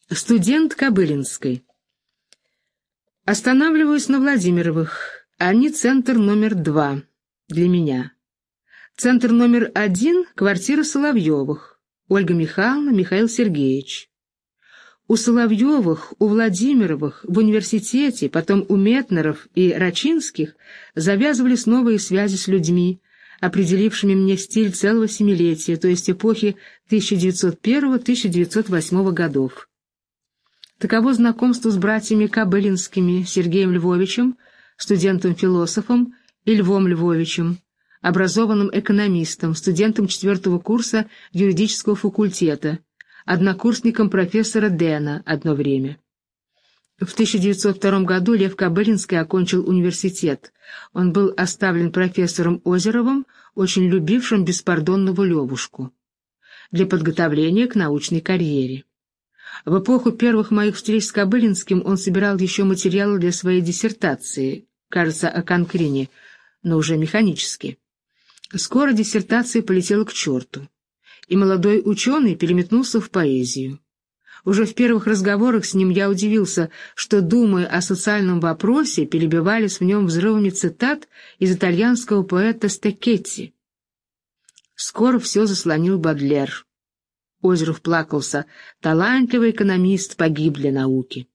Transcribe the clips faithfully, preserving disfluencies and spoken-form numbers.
Студент Кобылинской. Останавливаюсь на Владимировых. Они центр номер два для меня. Центр номер один — квартира Соловьевых. Ольга Михайловна, Михаил Сергеевич. У Соловьевых, у Владимировых, в университете, потом у Метнеров и Рачинских завязывались новые связи с людьми, определившими мне стиль целого семилетия, то есть эпохи тысяча девятьсот первого — тысяча девятьсот восьмого годов. Таково знакомство с братьями Кобылинскими, Сергеем Львовичем, студентом-философом, и Львом Львовичем, образованным экономистом, студентом четвертого курса юридического факультета, однокурсником профессора Дэна одно время. В тысяча девятьсот втором году Лев Кобылинский окончил университет. Он был оставлен профессором Озеровым, очень любившим беспардонного Левушку, для подготовления к научной карьере. В эпоху первых моих встреч с Кобылинским он собирал еще материалы для своей диссертации, кажется, о Конкрине, но уже механически. Скоро диссертация полетела к черту, и молодой ученый переметнулся в поэзию. Уже в первых разговорах с ним я удивился, что, думая о социальном вопросе, перебивались в нем взрывами цитат из итальянского поэта Стеккетти. Скоро все заслонил Бодлер. Озеров плакался: талантливый экономист погиб для науки.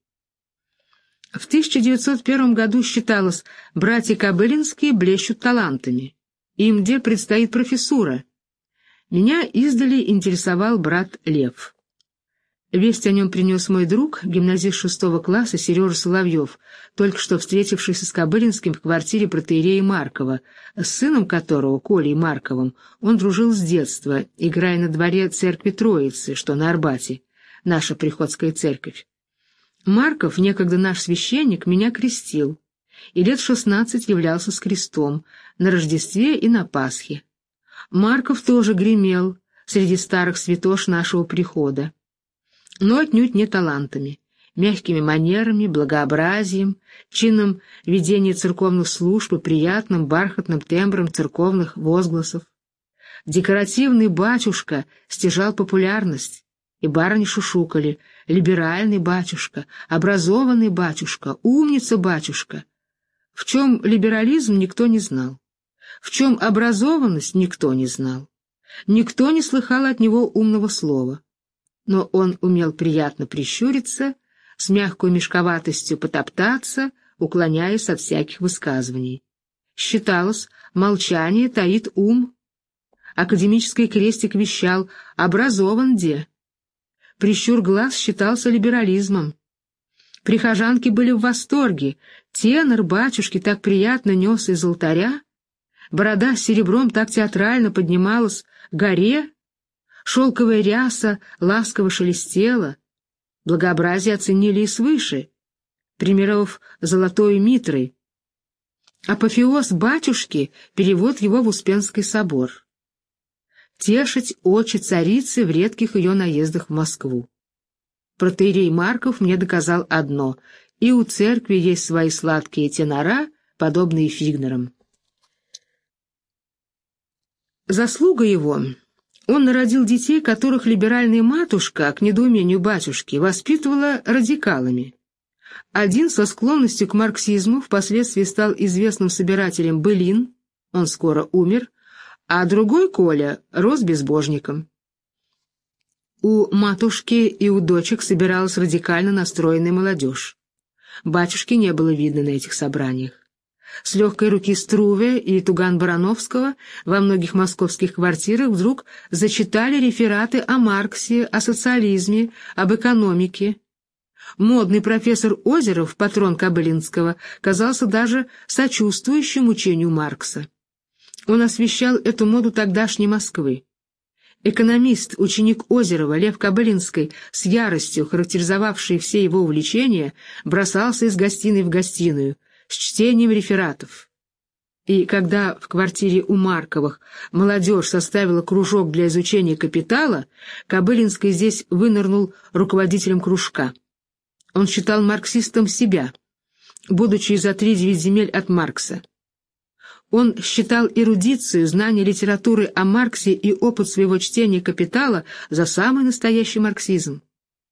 В тысяча девятьсот первом году считалось, братья Кобылинские блещут талантами. Им где предстоит профессура. Меня издали интересовал брат Лев. Весть о нем принес мой друг, гимназист шестого класса Сережа Соловьев, только что встретившийся с Кобылинским в квартире протоиерея Маркова, с сыном которого, Колей Марковым, он дружил с детства, играя на дворе церкви Троицы, что на Арбате, наша приходская церковь. Марков, некогда наш священник, меня крестил, и лет шестнадцать являлся с крестом, на Рождестве и на Пасхе. Марков тоже гремел среди старых святош нашего прихода, но отнюдь не талантами, мягкими манерами, благообразием, чином ведения церковных служб и приятным бархатным тембром церковных возгласов. Декоративный батюшка стяжал популярность, и барыни шушукали: либеральный батюшка, образованный батюшка, умница батюшка. В чем либерализм, никто не знал. В чем образованность, никто не знал. Никто не слыхал от него умного слова. Но он умел приятно прищуриться, с мягкой мешковатостью потоптаться, уклоняясь от всяких высказываний. Считалось, молчание таит ум. Академический крестик вещал: образован де. Прищур глаз считался либерализмом. Прихожанки были в восторге. Тенор батюшки так приятно нес из алтаря, борода с серебром так театрально поднималась к горе, шелковая ряса ласково шелестела, благообразие оценили и свыше, примировав золотой митрой. Апофеоз батюшки — перевод его в Успенский собор. Тешить очи царицы в редких ее наездах в Москву. Протоиерей Марков мне доказал одно: и у церкви есть свои сладкие тенора, подобные Фигнерам. Заслуга его: он народил детей, которых либеральная матушка, к недоумению батюшки, воспитывала радикалами. Один со склонностью к марксизму впоследствии стал известным собирателем былин, он скоро умер, а другой, Коля, рос безбожником. У матушки и у дочек собиралась радикально настроенная молодежь. Батюшки не было видно на этих собраниях. С легкой руки Струве и Туган-Барановского во многих московских квартирах вдруг зачитали рефераты о Марксе, о социализме, об экономике. Модный профессор Озеров, патрон Кобылинского, казался даже сочувствующим учению Маркса. Он освещал эту моду тогдашней Москвы. Экономист, ученик Озерова, Лев Кобылинский, с яростью характеризовавший все его увлечения, бросался из гостиной в гостиную с чтением рефератов. И когда в квартире у Марковых молодежь составила кружок для изучения «Капитала», Кобылинский здесь вынырнул руководителем кружка. Он считал марксистом себя, будучи за три-девять земель от Маркса. Он считал эрудицию, знание литературы о Марксе и опыт своего чтения «Капитала» за самый настоящий марксизм.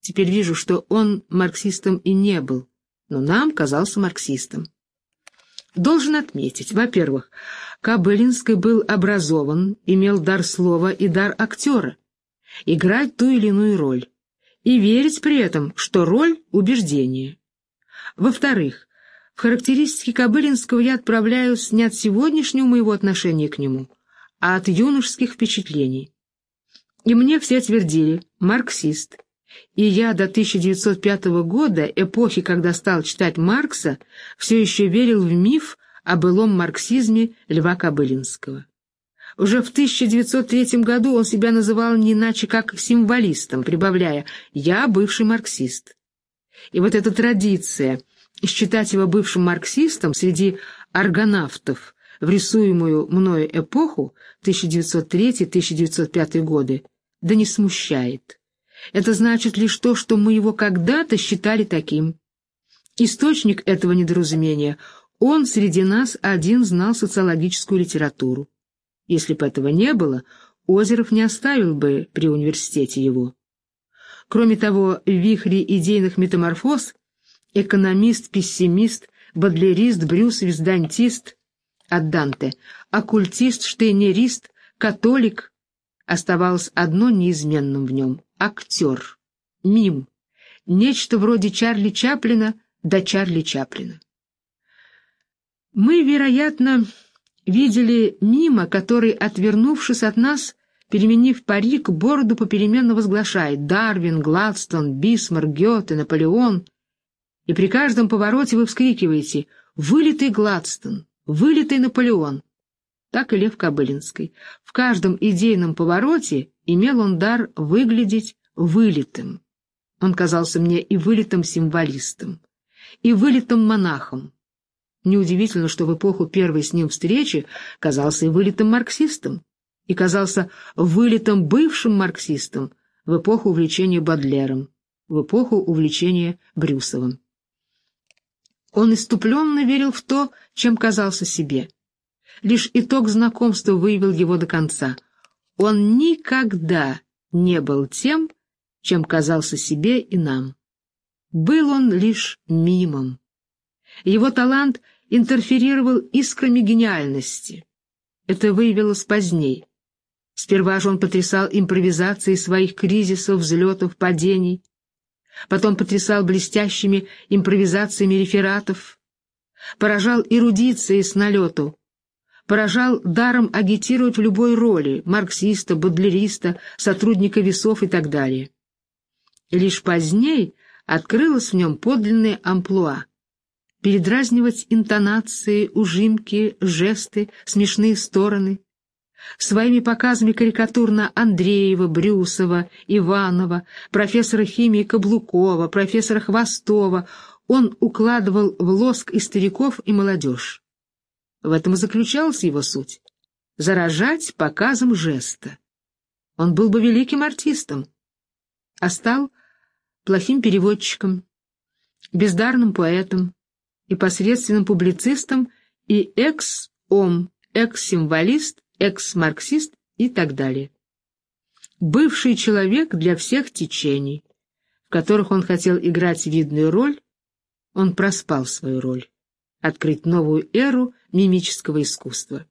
Теперь вижу, что он марксистом и не был, но нам казался марксистом. Должен отметить, во-первых, Кобылинский был образован, имел дар слова и дар актера, играть ту или иную роль, и верить при этом, что роль — убеждение. Во-вторых, в характеристике Кобылинского я отправляюсь не от сегодняшнего моего отношения к нему, а от юношеских впечатлений. И мне все твердили «марксист». И я до тысяча девятьсот пятого года, эпохи, когда стал читать Маркса, все еще верил в миф о былом марксизме Льва Кобылинского. Уже в тысяча девятьсот третьем году он себя называл не иначе как символистом, прибавляя «я бывший марксист». И вот эта традиция считать его бывшим марксистом среди аргонавтов в рисуемую мною эпоху тысяча девятьсот третий — тысяча девятьсот пятый годы да не смущает. Это значит лишь то, что мы его когда-то считали таким. Источник этого недоразумения — он среди нас один знал социологическую литературу. Если бы этого не было, Озеров не оставил бы при университете его. Кроме того, в вихре идейных метаморфоз экономист, пессимист, бодлерист, брюсовец, дантист от Данте, оккультист, штейнерист, католик — оставалось одно неизменным в нем — актер, мим, нечто вроде Чарли Чаплина до Чарли Чаплина. Мы, вероятно, видели мима, который, отвернувшись от нас, переменив парик, бороду попеременно возглашает «Дарвин, Гладстон, Бисмарк, Гёте, Наполеон», и при каждом повороте вы вскрикиваете «Вылитый Гладстон, вылитый Наполеон». Так и Лев Кобылинский. В каждом идейном повороте имел он дар выглядеть вылитым. Он казался мне и вылитым символистом, и вылитым монахом. Неудивительно, что в эпоху первой с ним встречи казался и вылитым марксистом, и казался вылитым бывшим марксистом в эпоху увлечения Бодлером, в эпоху увлечения Брюсовым. Он исступленно верил в то, чем казался себе. Лишь итог знакомства выявил его до конца. Он никогда не был тем, чем казался себе и нам. Был он лишь мимом. Его талант интерферировал искрами гениальности. Это выявилось поздней. Сперва же он потрясал импровизацией своих кризисов, взлетов, падений, потом потрясал блестящими импровизациями рефератов, поражал эрудицией с налету, поражал даром агитировать в любой роли — марксиста, бодлериста, сотрудника весов и так далее. И лишь позднее открылось в нем подлинное амплуа — передразнивать интонации, ужимки, жесты, смешные стороны. Своими показами карикатур на Андреева, Брюсова, Иванова, профессора химии Каблукова, профессора Хвостова он укладывал в лоск и стариков, и молодежь. В этом и заключалась его суть — заражать показом жеста. Он был бы великим артистом, а стал плохим переводчиком, бездарным поэтом и посредственным публицистом и экс-ом, экс-символист, экс-марксист и так далее. Бывший человек для всех течений, в которых он хотел играть видную роль, он проспал свою роль — открыть новую эру мимического искусства.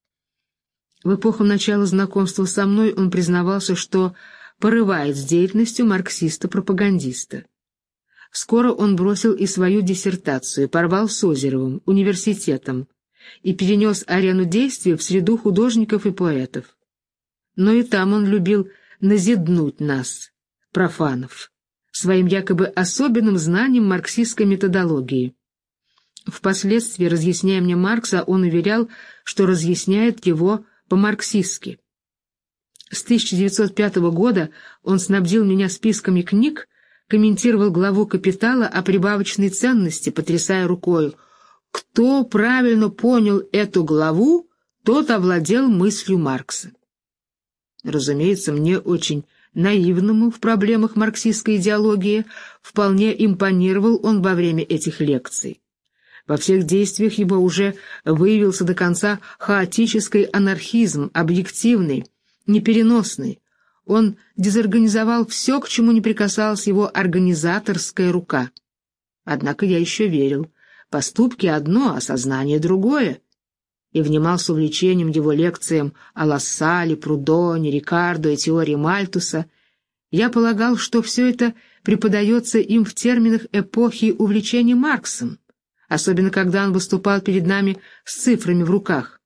В эпоху начала знакомства со мной он признавался, что порывает с деятельностью марксиста-пропагандиста. Скоро он бросил и свою диссертацию, порвал с Озеровым, университетом, и перенес арену действия в среду художников и поэтов. Но и там он любил назиднуть нас, профанов, своим якобы особенным знанием марксистской методологии. Впоследствии, разъясняя мне Маркса, он уверял, что разъясняет его по-марксистски. С тысяча девятьсот пятого года он снабдил меня списками книг, комментировал главу «Капитала» о прибавочной ценности, потрясая рукою: «Кто правильно понял эту главу, тот овладел мыслью Маркса». Разумеется, мне, очень наивному в проблемах марксистской идеологии, вполне импонировал он во время этих лекций. Во всех действиях его уже выявился до конца хаотический анархизм, объективный, непереносный. Он дезорганизовал все, к чему не прикасалась его организаторская рука. Однако я еще верил. Поступки одно, а сознание другое. И внимал с увлечением его лекциям о Лассале, Прудоне, Рикардо и теории Мальтуса. Я полагал, что все это преподается им в терминах эпохи увлечения Марксом, особенно когда он выступал перед нами с цифрами в руках.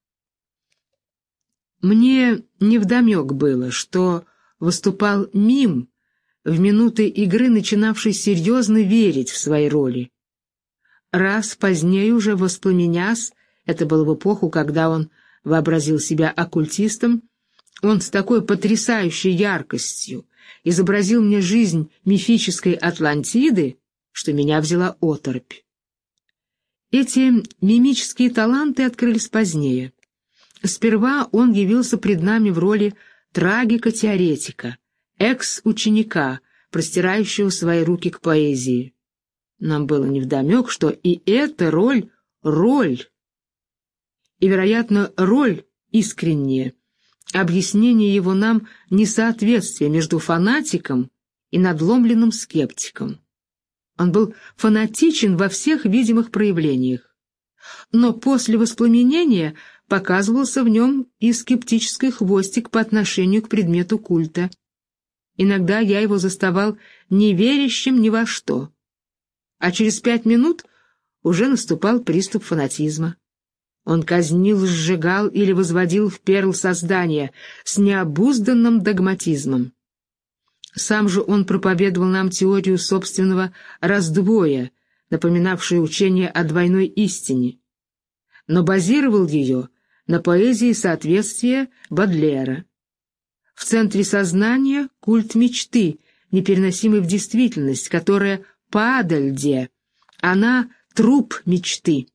Мне невдомек было, что выступал мим, в минуты игры начинавший серьезно верить в свои роли. Раз позднее уже воспламенясь, это было в эпоху, когда он вообразил себя оккультистом, он с такой потрясающей яркостью изобразил мне жизнь мифической Атлантиды, что меня взяла оторопь. Эти мимические таланты открылись позднее. Сперва он явился пред нами в роли трагика-теоретика, экс-ученика, простирающего свои руки к поэзии. Нам было невдомек, что и эта роль — роль. И, вероятно, роль искренняя, объяснение его нам несоответствия между фанатиком и надломленным скептиком. Он был фанатичен во всех видимых проявлениях, но после воспламенения показывался в нем и скептический хвостик по отношению к предмету культа. Иногда я его заставал неверящим ни во что, а через пять минут уже наступал приступ фанатизма. Он казнил, сжигал или возводил в перл создания с необузданным догматизмом. Сам же он проповедовал нам теорию собственного раздвоя, напоминавшую учение о двойной истине, но базировал ее на поэзии соответствия Бодлера. В центре сознания культ мечты, непереносимый в действительность, которая падальде, она труп мечты.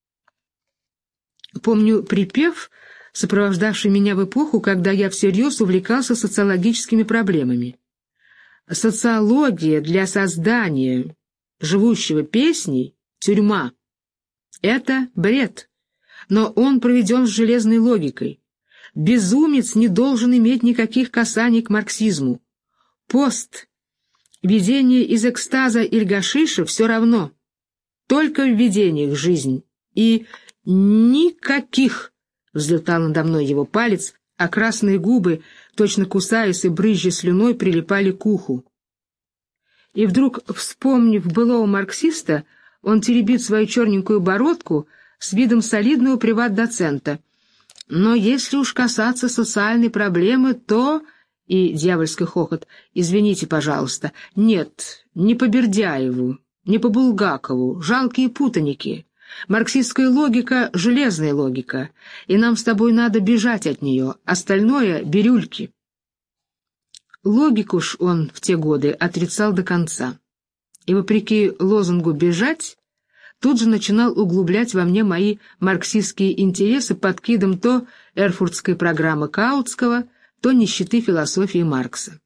Помню припев, сопровождавший меня в эпоху, когда я всерьез увлекался социологическими проблемами. Социология для создания живущего песней — тюрьма. Это бред, но он проведен с железной логикой. Безумец не должен иметь никаких касаний к марксизму. Пост, видение из экстаза или гашиша — все равно. Только в видениях жизнь. И никаких, взлетал надо мной его палец, а красные губы, точно кусаясь и брызжа слюной, прилипали к уху. И вдруг, вспомнив былого марксиста, он теребит свою черненькую бородку с видом солидного приват-доцента. Но если уж касаться социальной проблемы, то... И дьявольский хохот. Извините, пожалуйста. Нет, не по Бердяеву, не по Булгакову. Жалкие путаники. Марксистская логика — железная логика, и нам с тобой надо бежать от нее, остальное — бирюльки. Логику ж он в те годы отрицал до конца, и, вопреки лозунгу «бежать», тут же начинал углублять во мне мои марксистские интересы под кидом то эрфуртской программы Каутского, то нищеты философии Маркса.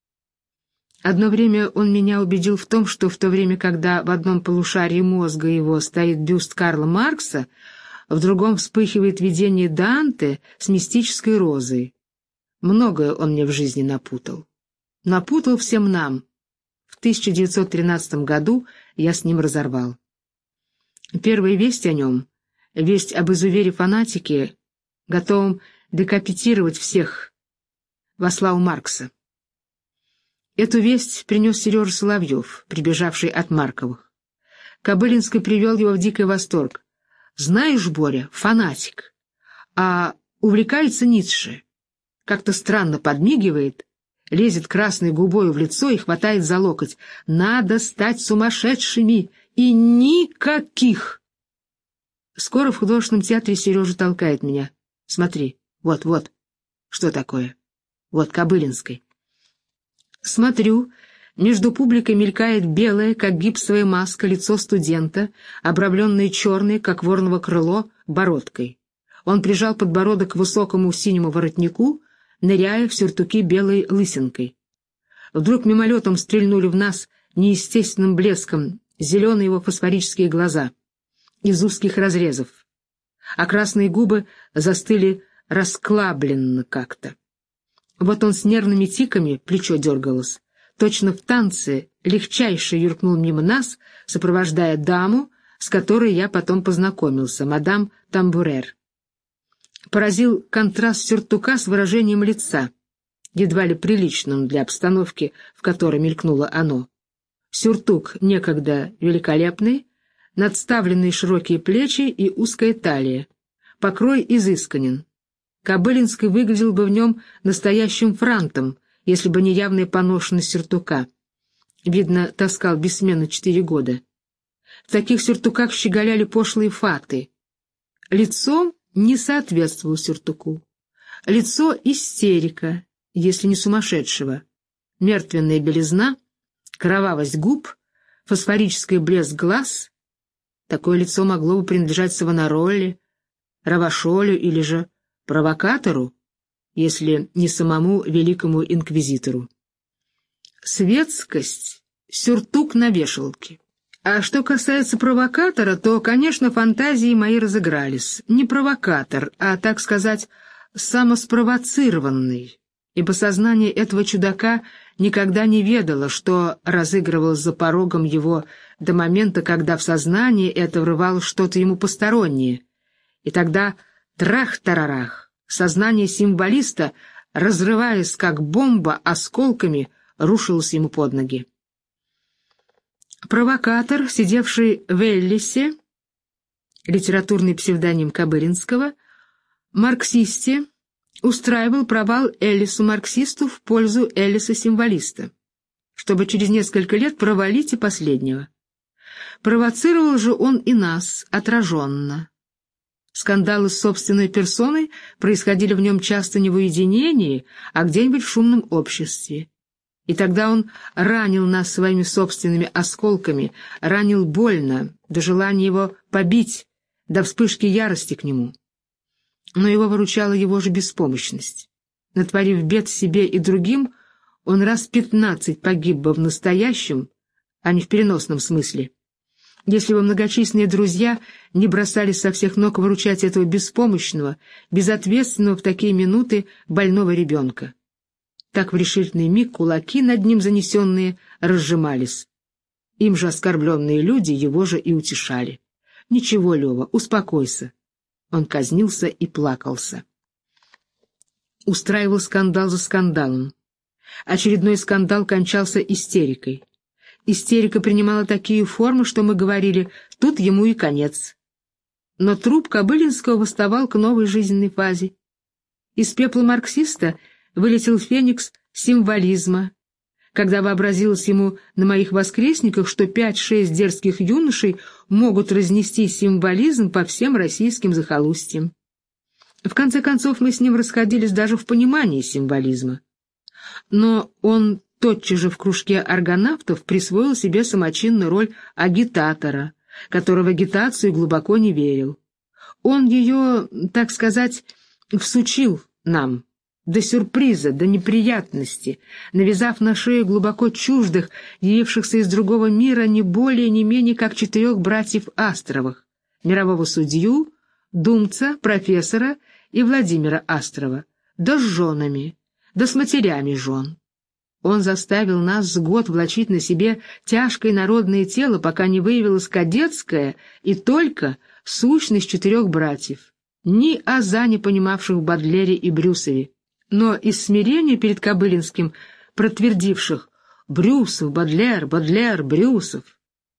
Одно время он меня убедил в том, что в то время, когда в одном полушарии мозга его стоит бюст Карла Маркса, в другом вспыхивает видение Данте с мистической розой. Многое он мне в жизни напутал. Напутал всем нам. В тысяча девятьсот тринадцатом году я с ним разорвал. Первая весть о нем, весть об изувере-фанатике, готовом декапитировать всех, вошла у Маркса. Эту весть принес Сережа Соловьев, прибежавший от Марковых. Кобылинский привел его в дикий восторг. «Знаешь, Боря, фанатик, а увлекается Ницше. Как-то странно подмигивает, лезет красной губой в лицо и хватает за локоть. Надо стать сумасшедшими, и никаких!» Скоро в художественном театре Сережа толкает меня. «Смотри, вот-вот, что такое? Вот Кобылинский». Смотрю, между публикой мелькает белое, как гипсовая маска, лицо студента, обрамленное черной, как вороново крыло, бородкой. Он прижал подбородок к высокому синему воротнику, ныряя в сюртуки белой лысинкой. Вдруг мимолетом стрельнули в нас неестественным блеском зеленые его фосфорические глаза из узких разрезов, а красные губы застыли расклабленно как-то. Вот он с нервными тиками, плечо дергалось. Точно в танце легчайше юркнул мимо нас, сопровождая даму, с которой я потом познакомился, мадам Тамбурер. Поразил контраст сюртука с выражением лица, едва ли приличным для обстановки, в которой мелькнуло оно. Сюртук некогда великолепный, надставленные широкие плечи и узкая талия. Покрой изысканен. Кобылинский выглядел бы в нем настоящим франтом, если бы не явная поношенность сюртука. Видно, таскал бессменно четыре года. В таких сюртуках щеголяли пошлые фаты. Лицо не соответствовало сюртуку. Лицо истерика, если не сумасшедшего. Мертвенная белизна, кровавость губ, фосфорический блеск глаз. Такое лицо могло бы принадлежать Савонароле, Равашолю или же провокатору, если не самому великому инквизитору. Светскость — сюртук на вешалке. А что касается провокатора, то, конечно, фантазии мои разыгрались. Не провокатор, а, так сказать, самоспровоцированный, ибо сознание этого чудака никогда не ведало, что разыгрывалось за порогом его до момента, когда в сознание это врывалось что-то ему постороннее. И тогда трах-тарарах, сознание символиста, разрываясь как бомба осколками, рушилось ему под ноги. Провокатор, сидевший в Эллисе, литературный псевдоним Кобылинского, марксисте, устраивал провал Эллису-марксисту в пользу Эллиса-символиста, чтобы через несколько лет провалить и последнего. Провоцировал же он и нас, отраженно. Скандалы с собственной персоной происходили в нем часто не в уединении, а где-нибудь в шумном обществе. И тогда он ранил нас своими собственными осколками, ранил больно, до желания его побить, до вспышки ярости к нему. Но его выручала его же беспомощность. Натворив бед себе и другим, он раз пятнадцать погиб бы в настоящем, а не в переносном смысле, если бы многочисленные друзья не бросались со всех ног выручать этого беспомощного, безответственного в такие минуты больного ребенка. Так в решительный миг кулаки, над ним занесенные, разжимались. Им же оскорбленные люди его же и утешали. «Ничего, Лева, успокойся». Он казнился и плакался. Устраивал скандал за скандалом. Очередной скандал кончался истерикой. Истерика принимала такие формы, что мы говорили, тут ему и конец. Но труп Кобылинского восставал к новой жизненной фазе. Из пепла марксиста вылетел феникс символизма, когда вообразилось ему на моих воскресниках, что пять-шесть дерзких юношей могут разнести символизм по всем российским захолустьям. В конце концов, мы с ним расходились даже в понимании символизма. Но он тотчас же в кружке аргонавтов присвоил себе самочинную роль агитатора, который в агитацию глубоко не верил. Он ее, так сказать, всучил нам, до сюрприза, до неприятности, навязав на шею глубоко чуждых, явившихся из другого мира не более, не менее, как четырех братьев Астровых, мирового судью, думца, профессора и Владимира Астрова, да с женами, да с матерями жен. Он заставил нас с год влачить на себе тяжкое народное тело, пока не выявилась кадетская и только сущность четырех братьев, ни аза не понимавших в Бодлере и Брюсове, но из смирения перед Кобылинским протвердивших «Брюсов, Бодлер, Бодлер, Брюсов».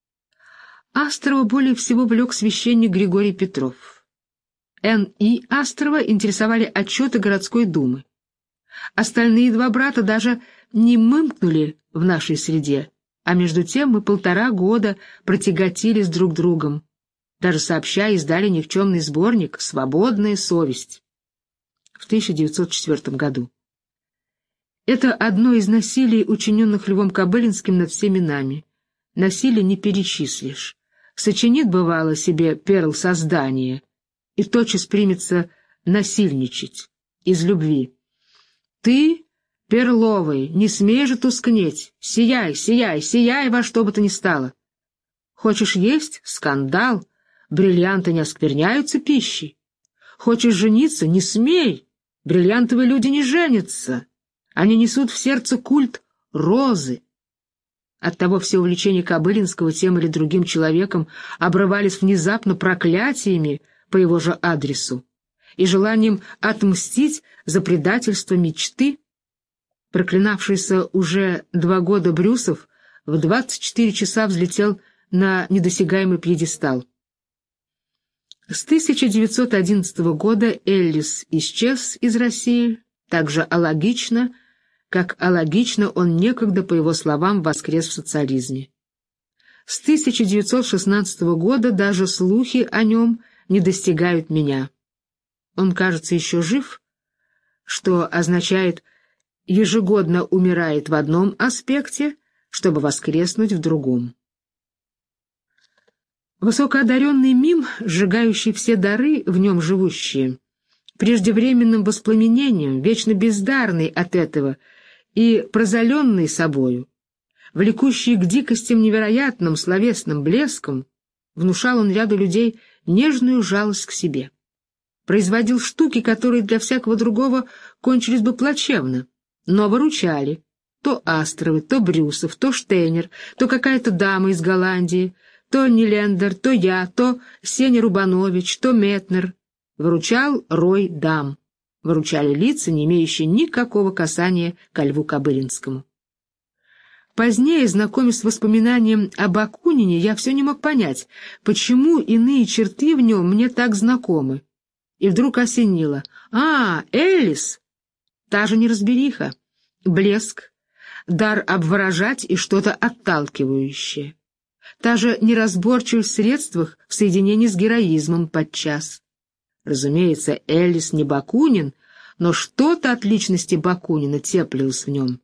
Астрова более всего влек священник Григорий Петров. Н И Астрова интересовали отчеты городской думы. Остальные два брата даже не мымкнули в нашей среде, а между тем мы полтора года протяготились друг другом, даже сообща издали никчемный сборник «Свободная совесть» в тысяча девятьсот четвёртом году. Это одно из насилий, учиненных Львом Кобылинским над всеми нами. Насилие не перечислишь. Сочинит, бывало, себе перл создания и тотчас примется насильничать из любви. Ты, перловый, не смей же тускнеть, сияй, сияй, сияй во что бы то ни стало. Хочешь есть — скандал, бриллианты не оскверняются пищей. Хочешь жениться — не смей, бриллиантовые люди не женятся. Они несут в сердце культ розы. Оттого все увлечения Кобылинского тем или другим человеком обрывались внезапно проклятиями по его же адресу и желанием отмстить за предательство мечты. Проклинавшийся уже два года Брюсов в двадцать четыре часа взлетел на недосягаемый пьедестал. С тысяча девятьсот одиннадцатого года Эллис исчез из России, так же алогично, как алогично он некогда, по его словам, воскрес в социализме. С тысяча девятьсот шестнадцатого года даже слухи о нем не достигают меня. Он, кажется, еще жив, что означает ежегодно умирает в одном аспекте, чтобы воскреснуть в другом. Высокоодаренный мим, сжигающий все дары, в нем живущие, преждевременным воспламенением, вечно бездарный от этого и прозаленный собою, влекущий к дикостям невероятным словесным блеском, внушал он ряду людей нежную жалость к себе. Производил штуки, которые для всякого другого кончились бы плачевно, но выручали. То Астровы, то Брюсов, то Штейнер, то какая-то дама из Голландии, то Нилендер, то я, то Сеня Рубанович, то Метнер. Выручал рой дам. Выручали лица, не имеющие никакого касания ко Льву Кобылинскому. Позднее, знакомясь с воспоминанием об Акунине, я все не мог понять, почему иные черты в нем мне так знакомы. И вдруг осенило. А, Эллис! Та же неразбериха, блеск, дар обворожать и что-то отталкивающее. Та же неразборчивость в средствах в соединении с героизмом подчас. Разумеется, Эллис не Бакунин, но что-то от личности Бакунина теплилось в нем.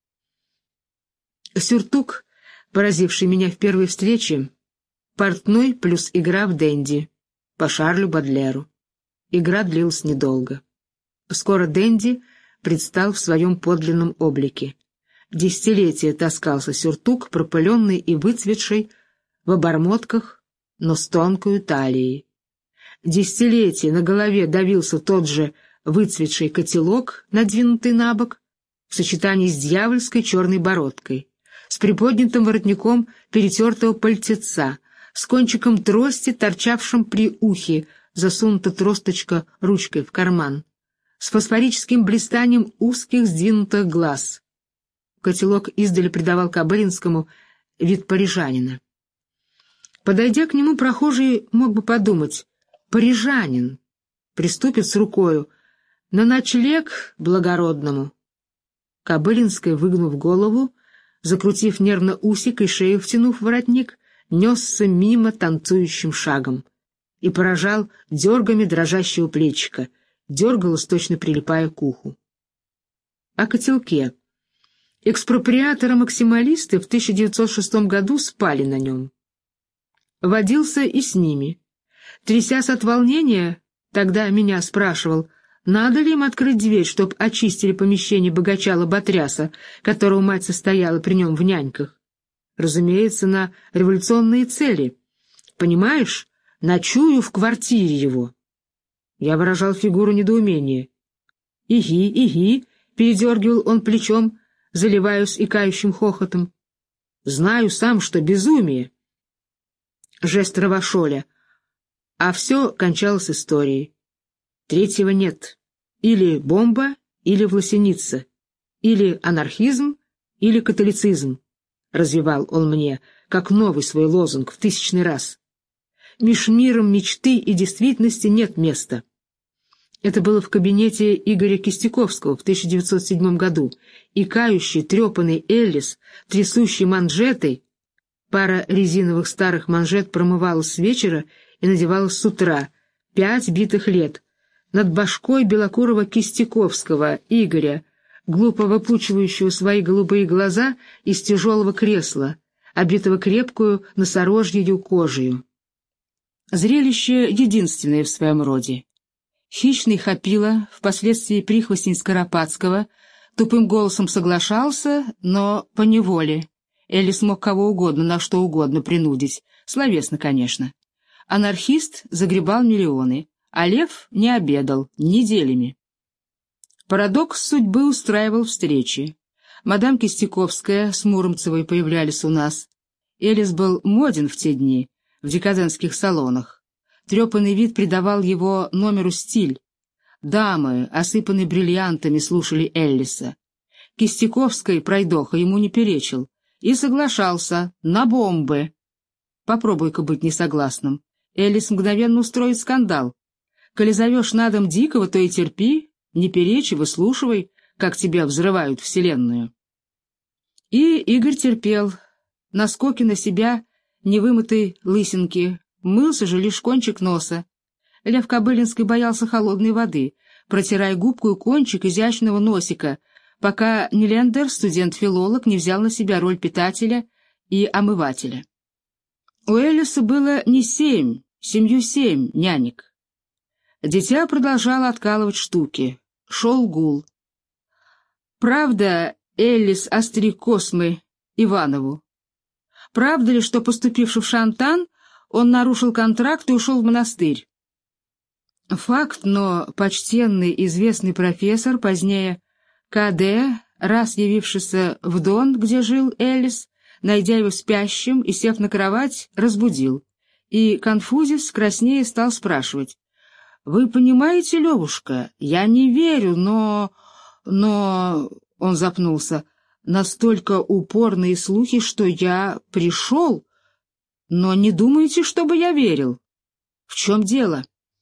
Сюртук, поразивший меня в первой встрече, портной плюс игра в денди по Шарлю Бодлеру. Игра длилась недолго. Скоро денди предстал в своем подлинном облике. Десятилетия таскался сюртук, пропыленный и выцветший, в обормотках, но с тонкою талией. Десятилетия на голове давился тот же выцветший котелок, надвинутый на бок, в сочетании с дьявольской черной бородкой, с приподнятым воротником перетертого пальтеца, с кончиком трости, торчавшим при ухе, засунута тросточка ручкой в карман, с фосфорическим блистанием узких сдвинутых глаз. Котелок издали придавал Кобылинскому вид парижанина. Подойдя к нему, прохожий мог бы подумать: парижанин, приступит с рукою: на ночлег благородному. Кобылинский, выгнув голову, закрутив нервно усик и шею втянув воротник, несся мимо танцующим шагом и поражал дергами дрожащего плечика, дергалась, точно прилипая к уху. О котелке. Экспроприаторы-максималисты в тысяча девятьсот шестом году спали на нем. Водился и с ними. Трясясь от волнения, тогда меня спрашивал, надо ли им открыть дверь, чтоб очистили помещение богача-лоботряса, которого мать состояла при нем в няньках. Разумеется, на революционные цели. Понимаешь, ночую в квартире его. Я выражал фигуру недоумения. «Иги, иги», — передергивал он плечом, заливаясь икающим хохотом. «Знаю сам, что безумие». Жест Равашоля. А все кончалось историей. Третьего нет. Или бомба, или власеница. Или анархизм, или католицизм. Развивал он мне, как новый свой лозунг, в тысячный раз. Меж миром мечты и действительности нет места. Это было в кабинете Игоря Кистяковского в тысяча девятьсот седьмом году, и кающий, трепанный Эллис, трясущий манжетой, пара резиновых старых манжет промывалась с вечера и надевалась с утра, пять битых лет, над башкой белокурого Кистяковского, Игоря, глупо выпучивающего свои голубые глаза из тяжелого кресла, обитого крепкую носорожьею кожею. Зрелище единственное в своем роде. Хищный Хапила, впоследствии прихвостень Скоропадского, тупым голосом соглашался, но поневоле. Эллис мог кого угодно, на что угодно принудить, словесно, конечно. Анархист загребал миллионы, а Лев не обедал неделями. Парадокс судьбы устраивал встречи. Мадам Кистяковская с Муромцевой появлялись у нас. Элис был моден в те дни, в декадентских салонах. Трепанный вид придавал его номеру стиль. Дамы, осыпанные бриллиантами, слушали Эллиса. Кистяковской пройдоха ему не перечил и соглашался на бомбы. Попробуй-ка быть несогласным. Эллис мгновенно устроит скандал. Коли зовешь на дом Дикого, то и терпи, не перечи, выслушивай, как тебя взрывают вселенную. И Игорь терпел. Наскоки на себя невымытой лысинки, мылся же лишь кончик носа. Лев Кобылинский боялся холодной воды, протирая губкой кончик изящного носика, пока Нелендер, студент-филолог, не взял на себя роль питателя и омывателя. У Эллиса было не семь, семью семь нянек. Дитя продолжало откалывать штуки. Шел гул. Правда, Эллис остриг космы Иванову? Правда ли, что, поступивший в Шантан, он нарушил контракт и ушел в монастырь? Факт, но почтенный известный профессор, позднее К Д, раз явившийся в Дон, где жил Эллис, найдя его спящим и сев на кровать, разбудил. И, конфузясь, краснее стал спрашивать: «Вы понимаете, Левушка, я не верю, но... но...» Он запнулся. «Настолько упорные слухи, что я пришел, но не думаете, чтобы я верил? В чем дело?»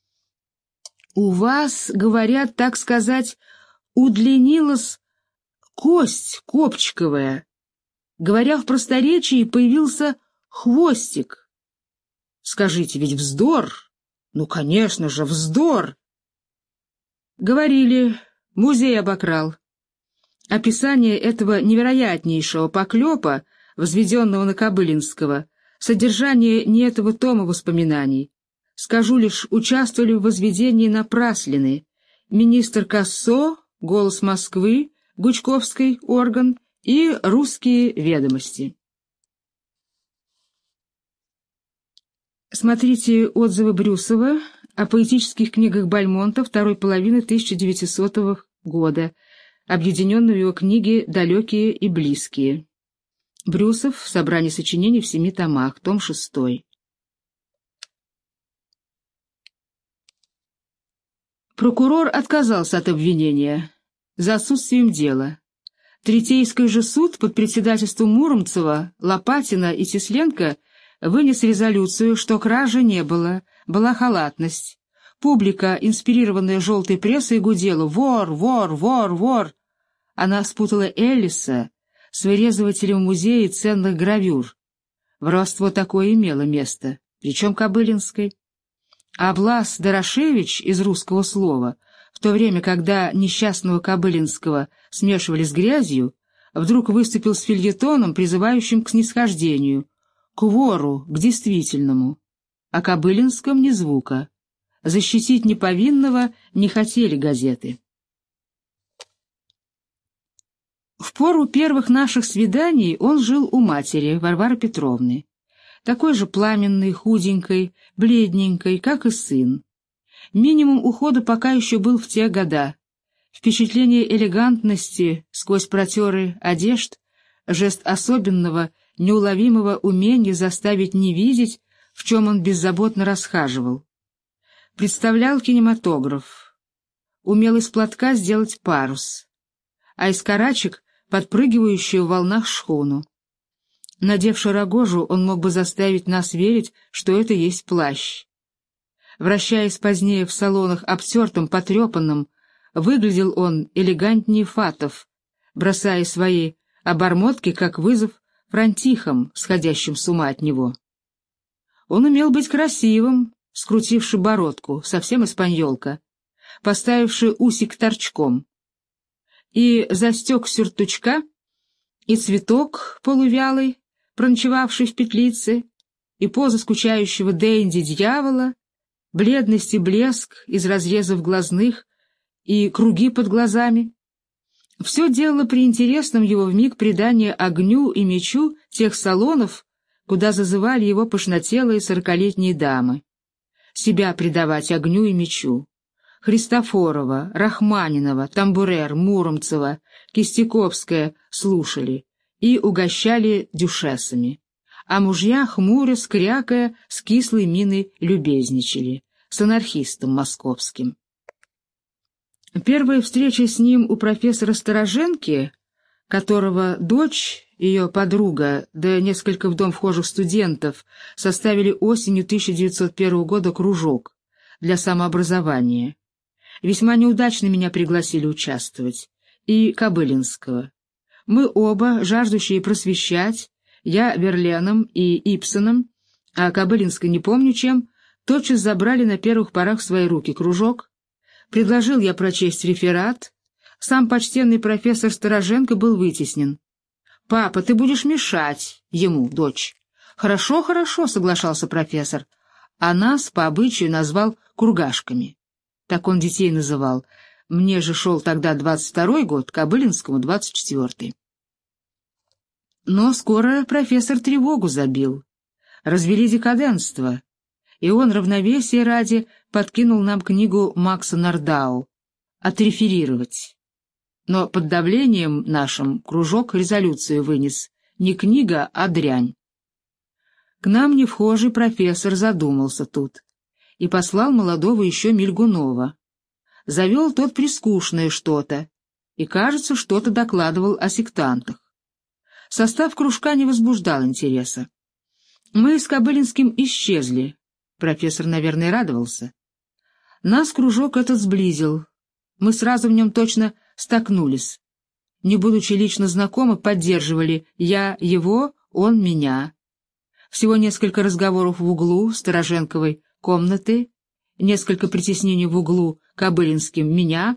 «У вас, говорят, так сказать, удлинилась кость копчиковая. Говоря в просторечии, появился хвостик. Скажите, ведь вздор? Ну, конечно же, вздор!» Говорили, музей обокрал. Описание этого невероятнейшего поклепа, возведенного на Кобылинского, содержание не этого тома воспоминаний. Скажу лишь, участвовали в возведении напраслины министр Кассо, «Голос Москвы», Гучковский орган и «Русские ведомости». Смотрите отзывы Брюсова о поэтических книгах Бальмонта второй половины тысяча девятисотого года, объединенные в его книге «Далекие и близкие». Брюсов, собрание сочинений в семи томах, том шестой. Прокурор отказался от обвинения за отсутствием дела. Третейский же суд под председательством Муромцева, Лопатина и Тесленко вынес резолюцию, что кражи не было, была халатность. Публика, инспирированная желтой прессой, гудела: «Вор, вор, вор, вор!» Она спутала Эллиса с вырезывателем музея ценных гравюр. Воровство такое имело место, причем Кобылинской. А Блас Дорошевич из «Русского слова», в то время, когда несчастного Кобылинского смешивали с грязью, вдруг выступил с фельетоном, призывающим к снисхождению, к вору, к действительному. О Кобылинском ни звука. Защитить неповинного не хотели газеты. В пору первых наших свиданий он жил у матери, Варвары Петровны, такой же пламенной, худенькой, бледненькой, как и сын. Минимум ухода пока еще был в те года. Впечатление элегантности сквозь протеры одежд, жест особенного, неуловимого умения заставить не видеть, в чем он беззаботно расхаживал. Представлял кинематограф. Умел из платка сделать парус, а из карачек — подпрыгивающую в волнах шхуну. Надевши рогожу, он мог бы заставить нас верить, что это есть плащ. Вращаясь позднее в салонах обтертым, потрепанным, выглядел он элегантнее фатов, бросая свои обормотки, как вызов франтихам, сходящим с ума от него. Он умел быть красивым, скрутивший бородку, совсем испаньолка, поставивший усик торчком. И застег сюртучка, и цветок полувялый, проночевавший в петлице, и поза скучающего денди-дьявола, бледность и блеск из разрезов глазных и круги под глазами. Все делало приинтересным его вмиг придание огню и мечу тех салонов, куда зазывали его пышнотелые сорокалетние дамы. Себя предавать огню и мечу. Христофорова, Рахманинова, Тамбурер, Муромцева, Кистяковская слушали и угощали дюшесами, а мужья, хмурясь, крякая, с кислой миной любезничали с анархистом московским. Первая встреча с ним у профессора Стороженки, которого дочь, ее подруга, да несколько в дом вхожих студентов составили осенью тысяча девятьсот первого года кружок для самообразования. Весьма неудачно меня пригласили участвовать, и Кобылинского. Мы оба, жаждущие просвещать, я Верленом и Ипсоном, а Кобылинской не помню чем, тотчас забрали на первых порах в свои руки кружок. Предложил я прочесть реферат. Сам почтенный профессор Стороженко был вытеснен. «Папа, ты будешь мешать ему, дочь». «Хорошо, хорошо», — соглашался профессор, а нас по обычаю назвал кургашками. Так он детей называл. Мне же шел тогда двадцать второй год, Кобылинскому двадцать четвертый. Но скоро профессор тревогу забил. Развели декаденство, и он равновесия ради подкинул нам книгу Макса Нордау «Отреферировать». Но под давлением нашим кружок резолюцию вынес. Не книга, а дрянь. К нам невхожий профессор задумался тут и послал молодого еще Мильгунова. Завел тот прискучное что-то, и, кажется, что-то докладывал о сектантах. Состав кружка не возбуждал интереса. Мы с Кобылинским исчезли. Профессор, наверное, радовался. Нас кружок этот сблизил. Мы сразу в нем точно столкнулись. Не будучи лично знакомы, поддерживали я его, он меня. Всего несколько разговоров в углу Стороженковой комнаты, несколько притеснений в углу Кобылинским меня.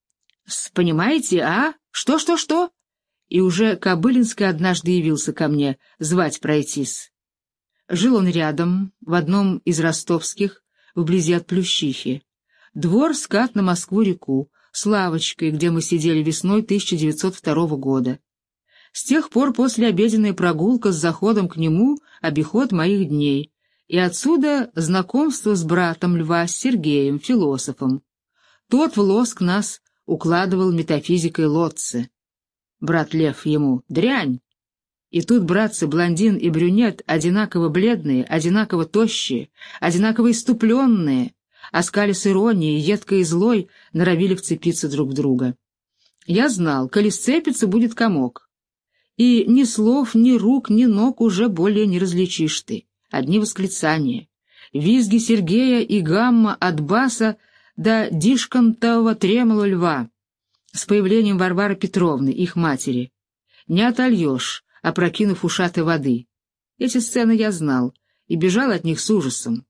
Понимаете, а? Что-что-что? И уже Кобылинский однажды явился ко мне, звать пройтись. Жил он рядом, в одном из ростовских, вблизи от Плющихи. Двор скат на Москву-реку, с лавочкой, где мы сидели весной тысяча девятьсот второго года. С тех пор послеобеденная прогулка с заходом к нему — обиход моих дней, и отсюда знакомство с братом Льва, с Сергеем, философом. Тот в лоск нас укладывал метафизикой Лотце. Брат Лев ему «дрянь». И тут братцы блондин и брюнет одинаково бледные, одинаково тощие, одинаково иступленные, оскали с иронией, едкой и злой, норовили вцепиться друг в друга. Я знал, коли сцепится, будет комок. И ни слов, ни рук, ни ног уже более не различишь ты. Одни восклицания. Визги Сергея и гамма от баса до дишкантового тремоло Льва. С появлением Варвары Петровны, их матери. Не отольешь, опрокинув ушаты воды. Эти сцены я знал и бежал от них с ужасом.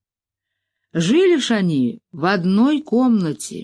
Жили ж они в одной комнате.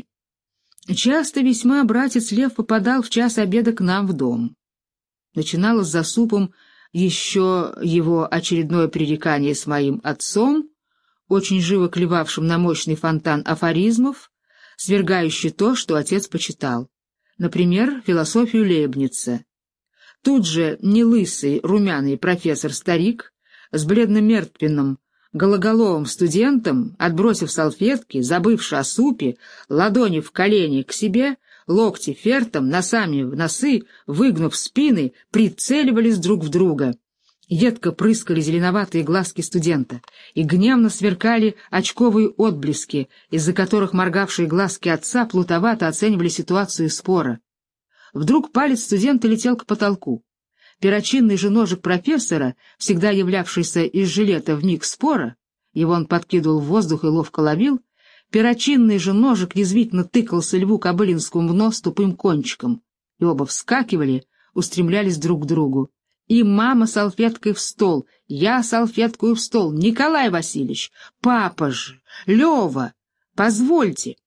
Часто весьма братец Лев попадал в час обеда к нам в дом. Начиналось за супом еще его очередное пререкание с моим отцом, очень живо клевавшим на мощный фонтан афоризмов, свергающий то, что отец почитал. Например, философию Лейбница. Тут же нелысый, румяный профессор-старик с бледно-мертвенным, гологоловым студентом, отбросив салфетки, забывши о супе, ладони в колени к себе, локти фертом, носами в носы, выгнув спины, прицеливались друг в друга. Едко прыскали зеленоватые глазки студента, и гневно сверкали очковые отблески, из-за которых моргавшие глазки отца плутовато оценивали ситуацию спора. Вдруг палец студента летел к потолку. Перочинный же ножик профессора, всегда являвшийся из жилета в миг спора, его он подкидывал в воздух и ловко ловил, перочинный же ножик язвительно тыкался Льву Кобылинскому в нос тупым кончиком, и оба вскакивали, устремлялись друг к другу. И мама салфеткой в стол, я салфеткой в стол. Николай Васильевич, папа же, Лева, позвольте.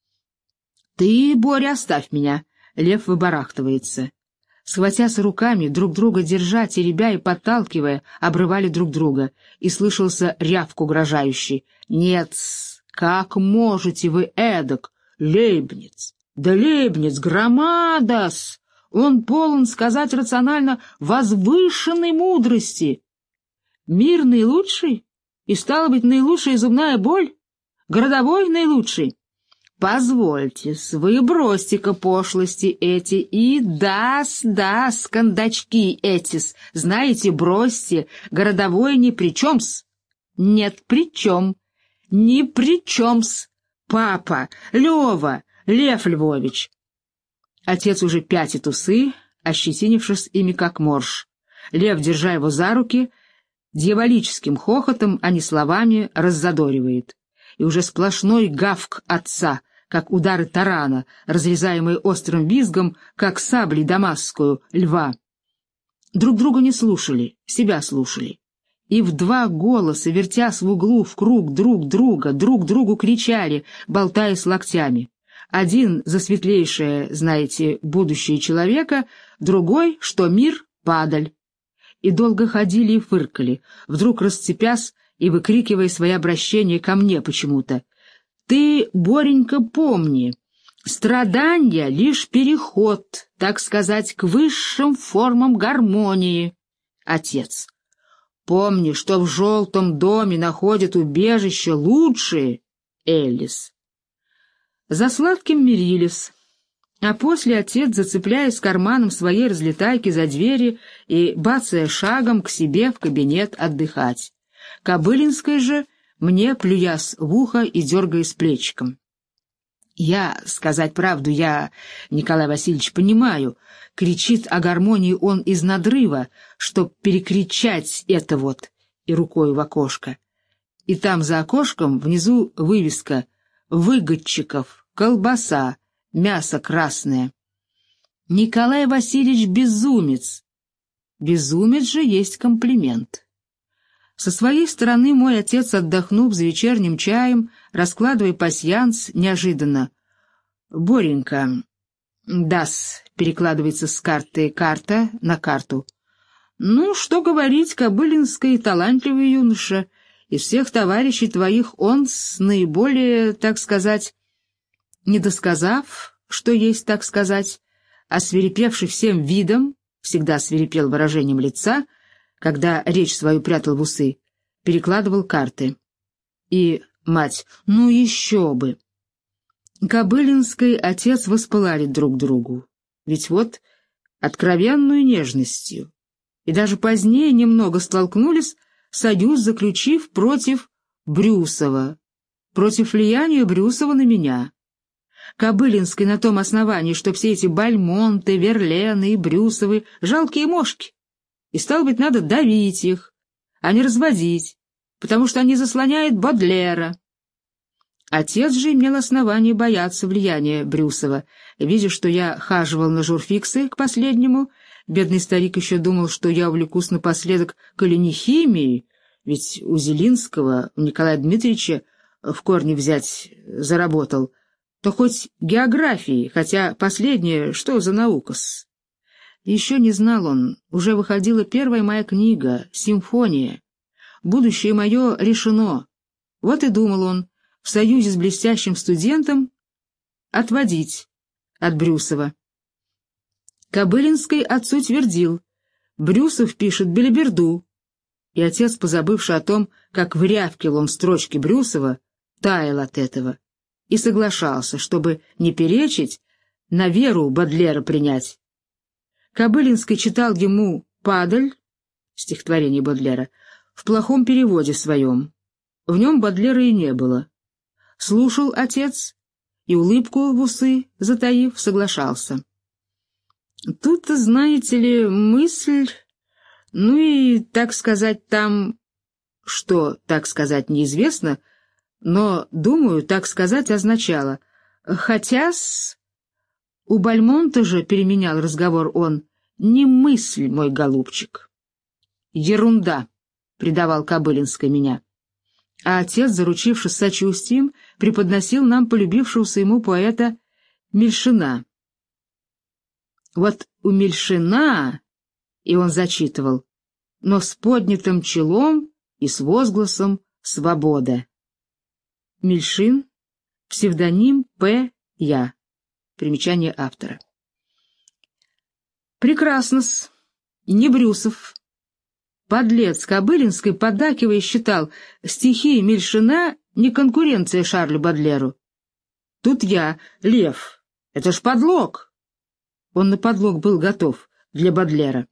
Ты, Боря, оставь меня. Лев выбарахтывается. Схватясь руками, друг друга держа, теребя и подталкивая, обрывали друг друга, и слышался рявк угрожающий. «Нет, как можете вы эдак, Лейбниц? Да Лейбниц громадас! Он полон, сказать рационально, возвышенной мудрости. Мир наилучший? И, стало быть, наилучшая зубная боль? Городовой наилучший? Позвольте, вы бросьте-ка пошлости эти и да-с, да-с, кондачки этис, знаете, бросьте, городовое ни при чем-с. Нет, при чем, ни при чем-с. Папа, Лева, Лев Львович. Отец уже пятит усы, ощетинившись ими как морж. Лев, держа его за руки, дьяволическим хохотом, а не словами, раззадоривает. И уже сплошной гавк отца, как удары тарана, разрезаемые острым визгом, как саблей дамасскую льва. Друг друга не слушали, себя слушали. И в два голоса, вертясь в углу в круг друг друга, друг другу кричали, болтаясь локтями. Один за светлейшее, знаете, будущее человека, другой, что мир — падаль. И долго ходили и фыркали, вдруг расцепясь и выкрикивая свои обращения ко мне почему-то. «Ты, Боренька, помни, страдания — лишь переход, так сказать, к высшим формам гармонии». Отец. «Помни, что в желтом доме находят убежище лучшие». Эллис. За сладким мирились. А после отец, зацепляясь карманом своей разлетайки за двери и бацая шагом к себе в кабинет отдыхать. Кобылинская же, мне плюясь в ухо и дергаясь плечиком. Я, сказать правду, я, Николай Васильевич, понимаю, кричит о гармонии он из надрыва, чтоб перекричать это вот, и рукой в окошко. И там за окошком внизу вывеска «Выгодчиков, колбаса, мясо красное». Николай Васильевич безумец. Безумец же есть комплимент. Со своей стороны мой отец, отдохнув за вечерним чаем, раскладывая пасьянс, неожиданно. «Боренька, дас», перекладывается с карты карта на карту. «Ну, что говорить, Кобылинский талантливый юноша. Из всех товарищей твоих он с наиболее, так сказать, не досказав, что есть, так сказать, а свирепевший всем видом, всегда свирепел выражением лица, когда речь свою прятал в усы, перекладывал карты. И мать, ну еще бы! Кобылинский отец воспылали друг другу, ведь вот откровенную нежностью, и даже позднее немного столкнулись, союз заключив против Брюсова, против влияния Брюсова на меня. Кобылинский на том основании, что все эти Бальмонты, Верлены и Брюсовы — жалкие мошки, и, стало быть, надо давить их, а не разводить, потому что они заслоняют Бодлера. Отец же имел основание бояться влияния Брюсова. Видя, что я хаживал на журфиксы к последнему, бедный старик еще думал, что я увлекусь напоследок коленихимией, ведь у Зелинского, у Николая Дмитриевича в корне взять заработал, то хоть географии, хотя последнее, что за наука-с? Еще не знал он, уже выходила первая моя книга «Симфония». Будущее мое решено. Вот и думал он, в союзе с блестящим студентом, отводить от Брюсова. Кобылинский отцу твердил: Брюсов пишет белиберду, и отец, позабывший о том, как врявкил он строчки Брюсова, таял от этого и соглашался, чтобы не перечить, на веру Бодлера принять. Кобылинский читал ему «Падаль», стихотворение Бодлера, в плохом переводе своем. В нем Бодлера и не было. Слушал отец и, улыбку в усы затаив, соглашался. Тут, знаете ли, мысль, ну и, так сказать, там, что, так сказать, неизвестно, но, думаю, так сказать означало, хотя-с... У Бальмонта же, переменял разговор он, не мысль, мой голубчик. Ерунда, предавал Кобылинский меня. А отец, заручившись сочувствием, преподносил нам полюбившегося ему поэта Мельшина. Вот у Мельшина, и он зачитывал, но с поднятым челом и с возгласом «Свобода». Мельшин, псевдоним П. Я. Примечание автора. Прекрасно-с, не Брюсов. Подлец Кобылинский, поддакивая, считал, стихи Мельшина не конкуренция Шарлю Бодлеру. Тут я, Лев, это ж подлог. Он на подлог был готов для Бодлера.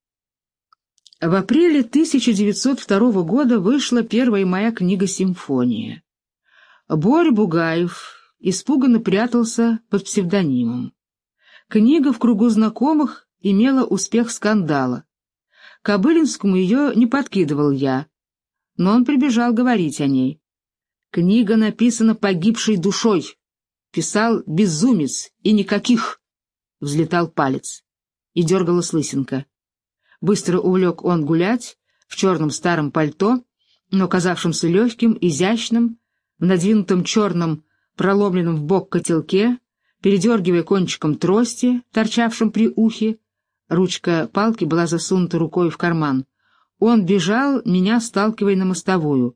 В апреле тысяча девятьсот второго года вышла первая моя книга «Симфония». Боря Бугаев испуганно прятался под псевдонимом. Книга в кругу знакомых имела успех скандала. Кобылинскому ее не подкидывал я, но он прибежал говорить о ней. Книга написана погибшей душой. Писал безумец и никаких. Взлетал палец. И дергалась лысинка. Быстро увлек он гулять в черном старом пальто, но казавшемся легким, изящным, в надвинутом черном, проломленном в бок котелке, передергивая кончиком трости, торчавшим при ухе. Ручка палки была засунута рукой в карман. Он бежал, меня сталкивая на мостовую.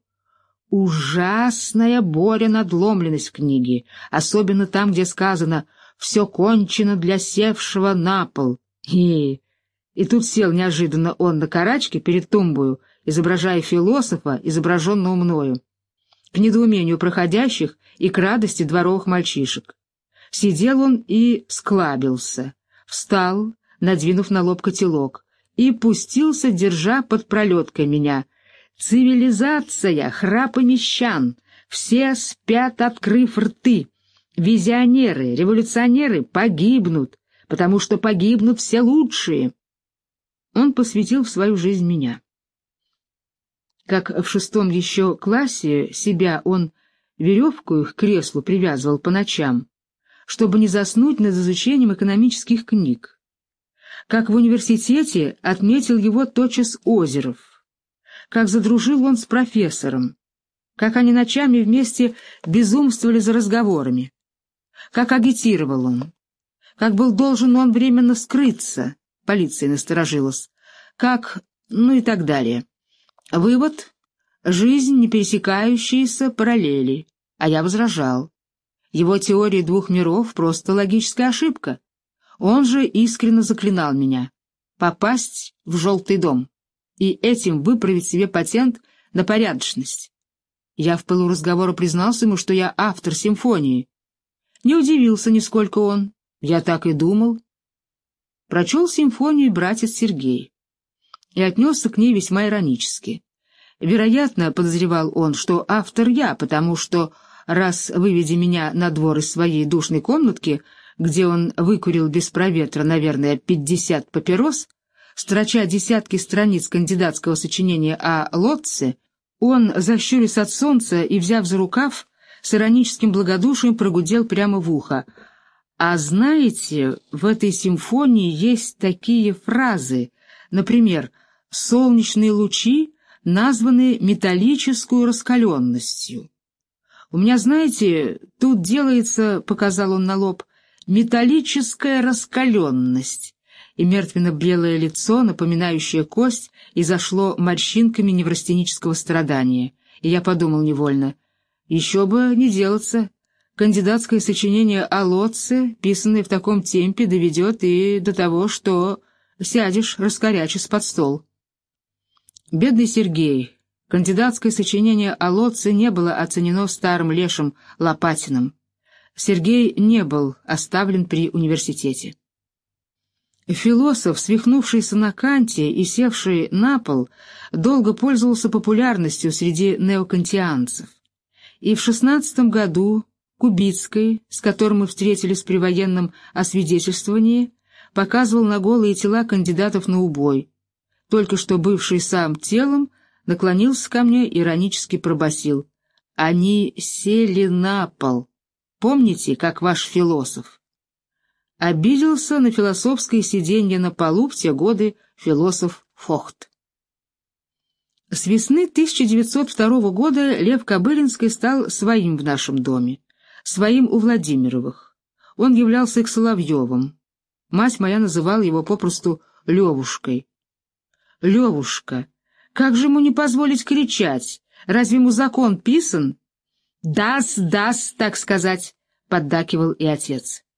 Ужасная Боря надломленность в книге, особенно там, где сказано «все кончено для севшего на пол». И, и тут сел неожиданно он на карачке перед тумбою, изображая философа, изображенного мною, к недоумению проходящих и к радости дворовых мальчишек. Сидел он и склабился, встал, надвинув на лоб котелок, и пустился, держа под пролеткой меня. «Цивилизация, храп и мещан, все спят, открыв рты. Визионеры, революционеры погибнут, потому что погибнут все лучшие». Он посвятил в свою жизнь меня. Как в шестом еще классе себя он веревку к креслу привязывал по ночам, чтобы не заснуть над изучением экономических книг. Как в университете отметил его тотчас Озеров. Как задружил он с профессором. Как они ночами вместе безумствовали за разговорами. Как агитировал он. Как был должен он временно скрыться. Полиция насторожилась. Как... ну и так далее. Вывод — жизнь, не пересекающиеся параллели. А я возражал. Его теория двух миров — просто логическая ошибка. Он же искренне заклинал меня попасть в желтый дом и этим выправить себе патент на порядочность. Я в пылу разговора признался ему, что я автор симфонии. Не удивился нисколько он. Я так и думал. Прочел симфонию братец Сергей и отнесся к ней весьма иронически. Вероятно, подозревал он, что автор я, потому что, раз выведя меня на двор из своей душной комнатки, где он выкурил без проветра, наверное, пятьдесят папирос, строча десятки страниц кандидатского сочинения о Лотце, он, защурясь от солнца и взяв за рукав, с ироническим благодушием прогудел прямо в ухо. «А знаете, в этой симфонии есть такие фразы, например, «солнечные лучи названы металлическую раскаленностью». У меня, знаете, тут делается, — показал он на лоб, — металлическая раскаленность». И мертвенно-белое лицо, напоминающее кость, изошло морщинками неврастенического страдания. И я подумал невольно, еще бы не делаться. Кандидатское сочинение о Лотце, писанное в таком темпе, доведет и до того, что сядешь, раскорячись под стол. Бедный Сергей. Кандидатское сочинение о Лотце не было оценено старым лешим Лопатиным. Сергей не был оставлен при университете. Философ, свихнувшийся на Канте и севший на пол, долго пользовался популярностью среди неокантианцев. И в шестнадцатом году Кубицкий, с которым мы встретились при военном освидетельствовании, показывал на голые тела кандидатов на убой. Только что бывший сам телом наклонился ко мне и иронически пробасил: «Они сели на пол. Помните, как ваш философ?» Обиделся на философское сиденье на полу в те годы философ Фохт. С весны тысяча девятьсот второго года Лев Кобылинский стал своим в нашем доме, своим у Владимировых. Он являлся их Соловьевым. Мать моя называла его попросту Левушкой. «Левушка, как же ему не позволить кричать? Разве ему закон писан?» «Дас, дас, так сказать», — поддакивал и отец.